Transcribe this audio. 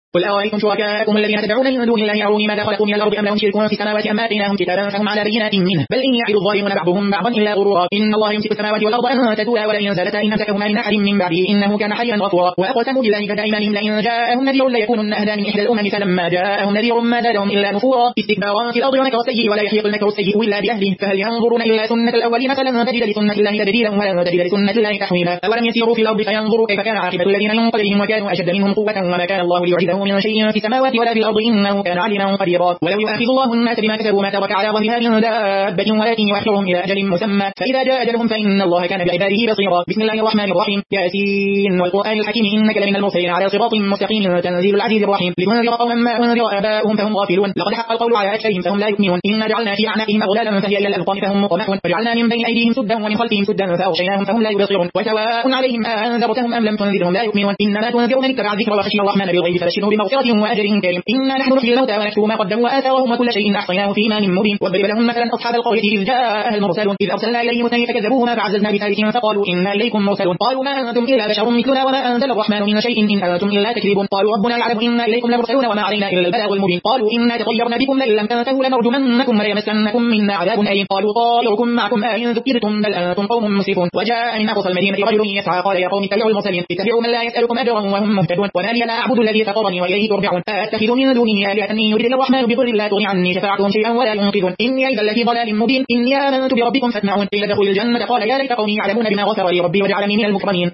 قل أرأيتم شركاءكم الذين تدعون من دون الله أروني ماذا خلقوا من الأرض أم لهم شرك في السماوات أم آتيناهم كتابا فهم على بينات منه بل إن يعد الظالمون بعضهم بعضا إلا غرورا إن الله يمسك السماوات والأرض أن تزولا ولئن زالتا إن أمسكهما من أحد من بعده إنه كان حيا غفورا وأقسموا بالله جهد أيمانهم لئن جاءهم نذير ليكونن أهدى من إحدى الأمم فلما جاءهم نذير ما زادهم إلا نفورا استكبارا في الأرض ومكر السيء ولا يحيق المكر السيء إلا بأهله فهل ينظرون إلا سنة الأولين فلن تجد لسنة الله تبديلا ولن تجد لسنة الله تحويلا أولم يسيروا في الأرض فينظروا كيف كان عاقبة الذين من قبلهم وكانوا أشد منهم قوة وما كان الله ليعجزه من شيء في السماوات ولا في الأرض إنه كان عليما قديرا ولو يؤاخذ الله الناس بما كسبوا ما ترك على ظهرها من دابة ولكن يؤخرهم إلى أجل مسمى فإذا جاء أجلهم فإن الله كان بعباده بصيرا بسم الله الرحمن الرحيم ياسين والقرآن الحكيم إنك لمن المرسلين على صراط مستقيم تنزيل العزيز الرحيم لتنذر قوما ما أنذر آباؤهم فهم غافلون لقد حق القول على أكثرهم فهم لا يؤمنون إنا جعلنا في أعناقهم أغلالا فهي إلى الأذقان فهم مقمحون وجعلنا من بين أيديهم سدا ومن خلفهم سدا فأغشيناهم فهم لا يبصرون وسواء عليهم أنذرتهم أم لم تنذرهم لا يؤمنون إنما تنذر من اتبع الذكر وخشي الرحمن بالغيب فبشره بمغفرة وأجر كريم إنا نحن نحيي الموتى ونكتب ما قدموا وآثارهم وكل شيء أحصيناه في إمام مبين واضرب لهم مثلا أصحاب القرية إذ جاءها المرسلون إذ أرسلنا إليهم اثنين فكذبوهما فعززنا بثالث فقالوا إنا إليكم مرسلون قالوا ما أنتم إلا بشر مثلنا وما أنزل الرحمن من شيء إن أنتم إلا تكذبون قالوا ربنا يعلم إنا إليكم لمرسلون وما علينا إلا البلاغ المبين قالوا إنا تطيرنا بكم لئن لم تنتهوا لنرجمنكم وليمسنكم منا عذاب أليم قالوا طائركم معكم أئن ذكرتم بل أنتم قوم مسرفون وجاء من أقصى المدينة رجل يسعى قال يا قوم اتبعوا المرسلين اتبعوا من لا يسألكم أجرا وهم مهتدون وما لي لا أعبد الذي فطرني وإليه ترجعون أتخذ من دونه آلهة إن يريد الرحمن بضر لا تغني عني شفاعتهم شيئا ولا ينقذون إني إذا لفي ضلال مبين إني آمنت بربكم فاسمعون قيل ادخلوا الجنة قال يا ليت قومي يعلمون بما غفر لي ربي وجعلني من المكرمين